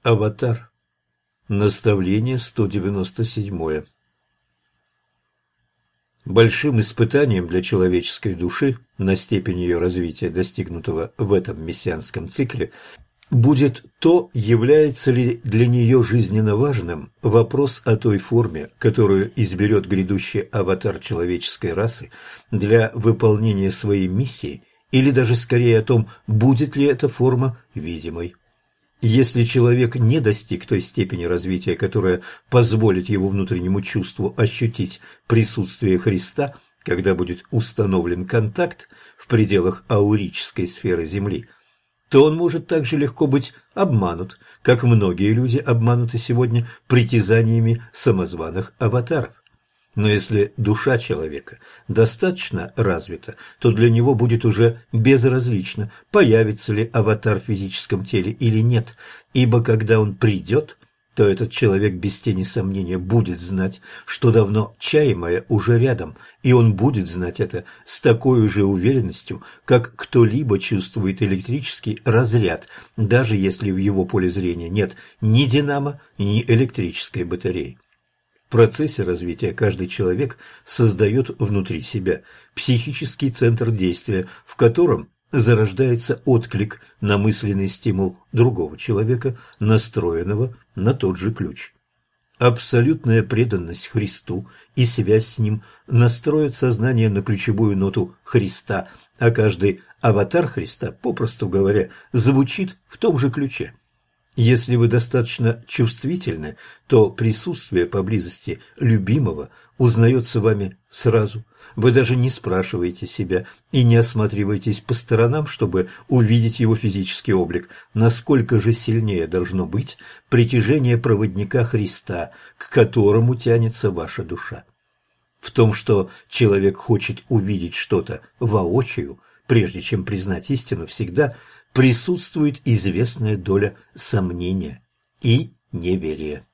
Аватар. Наставление 197. Большим испытанием для человеческой души на степень ее развития, достигнутого в этом мессианском цикле, будет то, является ли для нее жизненно важным вопрос о той форме, которую изберет грядущий аватар человеческой расы для выполнения своей миссии, или даже скорее о том, будет ли эта форма видимой. Если человек не достиг той степени развития, которая позволит его внутреннему чувству ощутить присутствие Христа, когда будет установлен контакт в пределах аурической сферы Земли, то он может так же легко быть обманут, как многие люди обмануты сегодня притязаниями самозваных аватаров. Но если душа человека достаточно развита, то для него будет уже безразлично, появится ли аватар в физическом теле или нет, ибо когда он придет, то этот человек без тени сомнения будет знать, что давно чаемое уже рядом, и он будет знать это с такой же уверенностью, как кто-либо чувствует электрический разряд, даже если в его поле зрения нет ни динамо, ни электрической батареи. В процессе развития каждый человек создает внутри себя психический центр действия, в котором зарождается отклик на мысленный стимул другого человека, настроенного на тот же ключ. Абсолютная преданность Христу и связь с Ним настроят сознание на ключевую ноту Христа, а каждый аватар Христа, попросту говоря, звучит в том же ключе. Если вы достаточно чувствительны, то присутствие поблизости любимого узнается вами сразу. Вы даже не спрашиваете себя и не осматриваетесь по сторонам, чтобы увидеть его физический облик. Насколько же сильнее должно быть притяжение проводника Христа, к которому тянется ваша душа? В том, что человек хочет увидеть что-то воочию, прежде чем признать истину, всегда присутствует известная доля сомнения и неверия.